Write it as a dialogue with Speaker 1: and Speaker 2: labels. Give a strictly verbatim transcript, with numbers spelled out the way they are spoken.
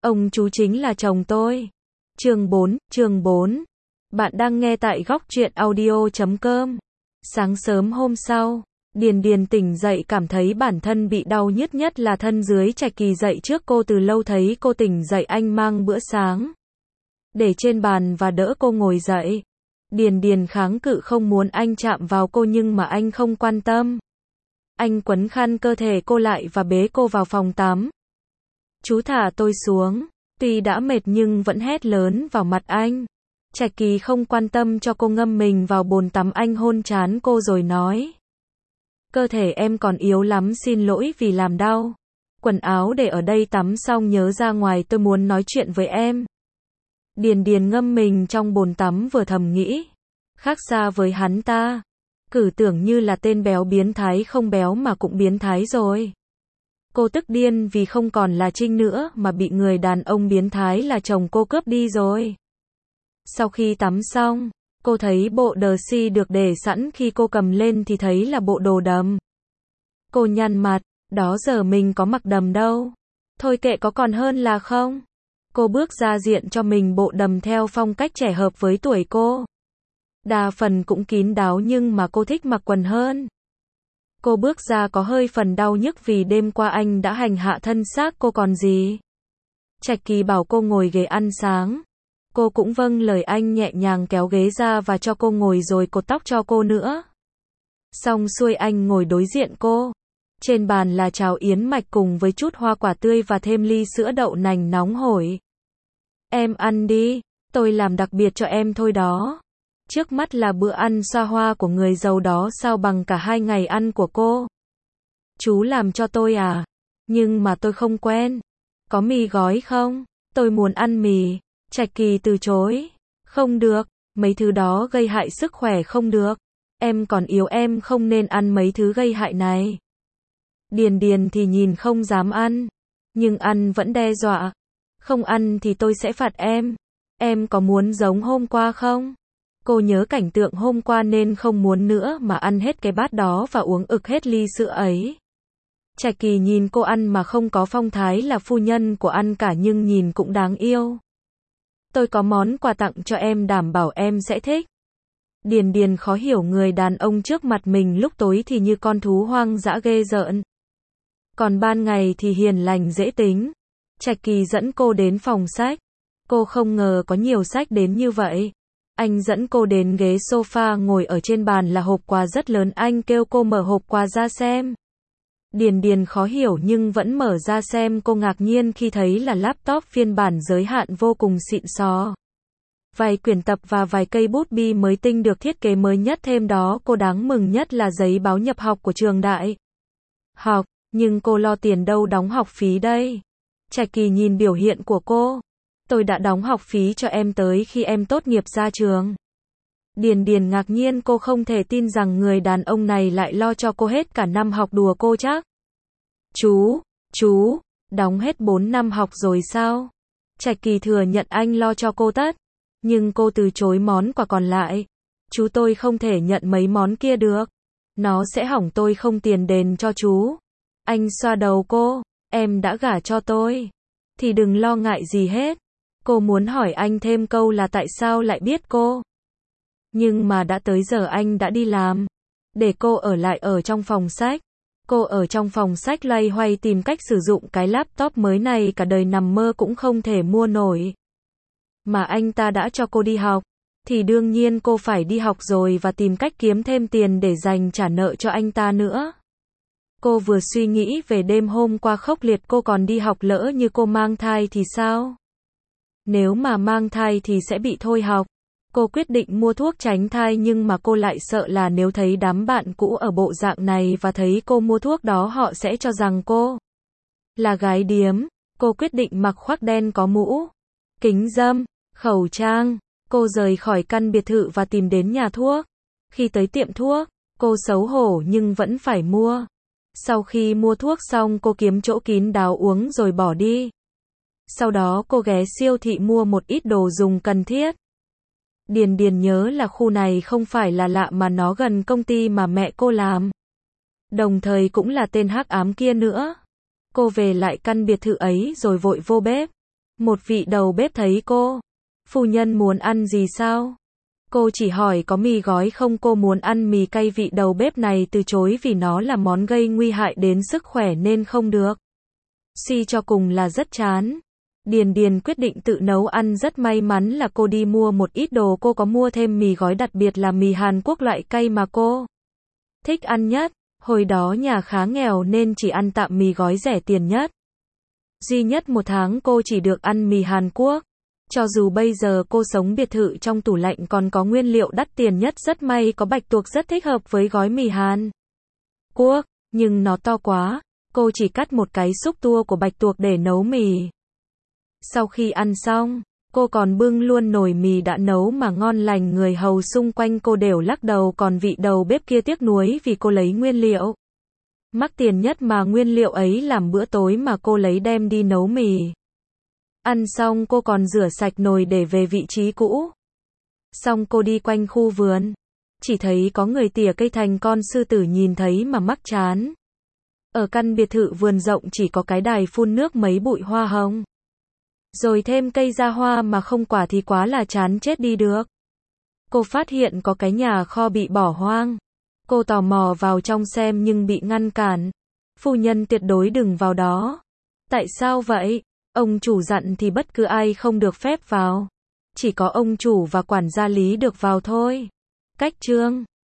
Speaker 1: Ông chú chính là chồng tôi. Chương bốn, chương bốn. Bạn đang nghe tại góc truyện audio chấm com. Sáng sớm hôm sau, Điền Điền tỉnh dậy cảm thấy bản thân bị đau nhức, nhất là thân dưới. Trạch Kỳ dậy trước cô, từ lâu thấy cô tỉnh dậy anh mang bữa sáng để trên bàn và đỡ cô ngồi dậy. Điền Điền kháng cự không muốn anh chạm vào cô, nhưng mà anh không quan tâm. Anh quấn khăn cơ thể cô lại và bế cô vào phòng tắm. Chú thả tôi xuống. Tuy đã mệt nhưng vẫn hét lớn vào mặt anh. Trạch Kỳ không quan tâm cho cô ngâm mình vào bồn tắm, anh hôn trán cô rồi nói: cơ thể em còn yếu lắm, xin lỗi vì làm đau. Quần áo để ở đây, tắm xong nhớ ra ngoài, tôi muốn nói chuyện với em. Điền Điền ngâm mình trong bồn tắm vừa thầm nghĩ, khác xa với hắn ta. Cử tưởng như là tên béo biến thái, không béo mà cũng biến thái rồi. Cô tức điên vì không còn là Trinh nữa mà bị người đàn ông biến thái là chồng cô cướp đi rồi. Sau khi tắm xong, cô thấy bộ đờ si được để sẵn, khi cô cầm lên thì thấy là bộ đồ đầm. Cô nhăn mặt, đó giờ mình có mặc đầm đâu. Thôi kệ, có còn hơn là không. Cô bước ra diện cho mình bộ đầm theo phong cách trẻ hợp với tuổi cô. Đa phần cũng kín đáo nhưng mà cô thích mặc quần hơn. Cô bước ra có hơi phần đau nhức vì đêm qua anh đã hành hạ thân xác cô còn gì. Trạch Kỳ bảo cô ngồi ghế ăn sáng. Cô cũng vâng lời anh, nhẹ nhàng kéo ghế ra và cho cô ngồi rồi cột tóc cho cô nữa. Xong xuôi anh ngồi đối diện cô. Trên bàn là cháo yến mạch cùng với chút hoa quả tươi và thêm ly sữa đậu nành nóng hổi. Em ăn đi, tôi làm đặc biệt cho em thôi đó. Trước mắt là bữa ăn xa hoa của người giàu đó, sao bằng cả hai ngày ăn của cô. Chú làm cho tôi à? Nhưng mà tôi không quen. Có mì gói không? Tôi muốn ăn mì. Trạch Kỳ từ chối. Không được, mấy thứ đó gây hại sức khỏe, không được. Em còn yếu, em không nên ăn mấy thứ gây hại này. Điền Điền thì nhìn không dám ăn, nhưng ăn vẫn đe dọa. Không ăn thì tôi sẽ phạt em. Em có muốn giống hôm qua không? Cô nhớ cảnh tượng hôm qua nên không muốn nữa mà ăn hết cái bát đó và uống ực hết ly sữa ấy. Trạch Kỳ nhìn cô ăn mà không có phong thái là phu nhân của ăn cả, nhưng nhìn cũng đáng yêu. Tôi có món quà tặng cho em, đảm bảo em sẽ thích. Điền Điền khó hiểu, người đàn ông trước mặt mình lúc tối thì như con thú hoang dã ghê rợn, còn ban ngày thì hiền lành dễ tính. Trạch Kỳ dẫn cô đến phòng sách. Cô không ngờ có nhiều sách đến như vậy. Anh dẫn cô đến ghế sofa, ngồi ở trên bàn là hộp quà rất lớn, anh kêu cô mở hộp quà ra xem. Điền Điền khó hiểu nhưng vẫn mở ra xem, cô ngạc nhiên khi thấy là laptop phiên bản giới hạn vô cùng xịn xò. Vài quyển tập và vài cây bút bi mới tinh được thiết kế mới nhất, thêm đó cô đáng mừng nhất là giấy báo nhập học của trường đại học. Nhưng cô lo tiền đâu đóng học phí đây? Trạch Kỳ nhìn biểu hiện của cô. Tôi đã đóng học phí cho em tới khi em tốt nghiệp ra trường. Điền Điền ngạc nhiên, cô không thể tin rằng người đàn ông này lại lo cho cô hết cả năm học, đùa cô chắc. Chú, chú, đóng hết bốn năm học rồi sao? Trạch Kỳ thừa nhận anh lo cho cô tất. Nhưng cô từ chối món quà còn lại. Chú, tôi không thể nhận mấy món kia được. Nó sẽ hỏng, tôi không tiền đền cho chú. Anh xoa đầu cô. Em đã gả cho tôi thì đừng lo ngại gì hết. Cô muốn hỏi anh thêm câu là tại sao lại biết cô. Nhưng mà đã tới giờ anh đã đi làm. Để cô ở lại ở trong phòng sách. Cô ở trong phòng sách loay hoay tìm cách sử dụng cái laptop mới này, cả đời nằm mơ cũng không thể mua nổi. Mà anh ta đã cho cô đi học, thì đương nhiên cô phải đi học rồi và tìm cách kiếm thêm tiền để dành trả nợ cho anh ta nữa. Cô vừa suy nghĩ về đêm hôm qua khốc liệt, cô còn đi học, lỡ như cô mang thai thì sao? Nếu mà mang thai thì sẽ bị thôi học. Cô quyết định mua thuốc tránh thai, nhưng mà cô lại sợ là nếu thấy đám bạn cũ ở bộ dạng này và thấy cô mua thuốc đó, họ sẽ cho rằng cô là gái điếm. Cô quyết định mặc khoác đen có mũ, kính râm, khẩu trang. Cô rời khỏi căn biệt thự và tìm đến nhà thuốc. Khi tới tiệm thuốc, cô xấu hổ nhưng vẫn phải mua. Sau khi mua thuốc xong, cô kiếm chỗ kín đáo uống rồi bỏ đi. Sau đó cô ghé siêu thị mua một ít đồ dùng cần thiết. Điền Điền nhớ là khu này không phải là lạ mà nó gần công ty mà mẹ cô làm. Đồng thời cũng là tên hắc ám kia nữa. Cô về lại căn biệt thự ấy rồi vội vô bếp. Một vị đầu bếp thấy cô. Phu nhân muốn ăn gì sao? Cô chỉ hỏi có mì gói không, cô muốn ăn mì cay. Vị đầu bếp này từ chối vì nó là món gây nguy hại đến sức khỏe nên không được. Suy cho cùng là rất chán. Điền Điền quyết định tự nấu ăn. Rất may mắn là cô đi mua một ít đồ. Cô có mua thêm mì gói, đặc biệt là mì Hàn Quốc loại cay mà cô thích ăn nhất. Hồi đó nhà khá nghèo nên chỉ ăn tạm mì gói rẻ tiền nhất. Duy nhất một tháng cô chỉ được ăn mì Hàn Quốc. Cho dù bây giờ cô sống biệt thự, trong tủ lạnh còn có nguyên liệu đắt tiền nhất. Rất may có bạch tuộc rất thích hợp với gói mì Hàn Quốc, nhưng nó to quá. Cô chỉ cắt một cái xúc tua của bạch tuộc để nấu mì. Sau khi ăn xong, cô còn bưng luôn nồi mì đã nấu mà ngon lành. Người hầu xung quanh cô đều lắc đầu, còn vị đầu bếp kia tiếc nuối vì cô lấy nguyên liệu mắc tiền nhất mà nguyên liệu ấy làm bữa tối mà cô lấy đem đi nấu mì. Ăn xong cô còn rửa sạch nồi để về vị trí cũ. Xong cô đi quanh khu vườn. Chỉ thấy có người tỉa cây thành con sư tử, nhìn thấy mà mắc chán. Ở căn biệt thự vườn rộng chỉ có cái đài phun nước, mấy bụi hoa hồng. Rồi thêm cây ra hoa mà không quả thì quá là chán chết đi được. Cô phát hiện có cái nhà kho bị bỏ hoang. Cô tò mò vào trong xem nhưng bị ngăn cản. Phu nhân tuyệt đối đừng vào đó. Tại sao vậy? Ông chủ dặn thì bất cứ ai không được phép vào. Chỉ có ông chủ và quản gia lý được vào thôi. Cách chương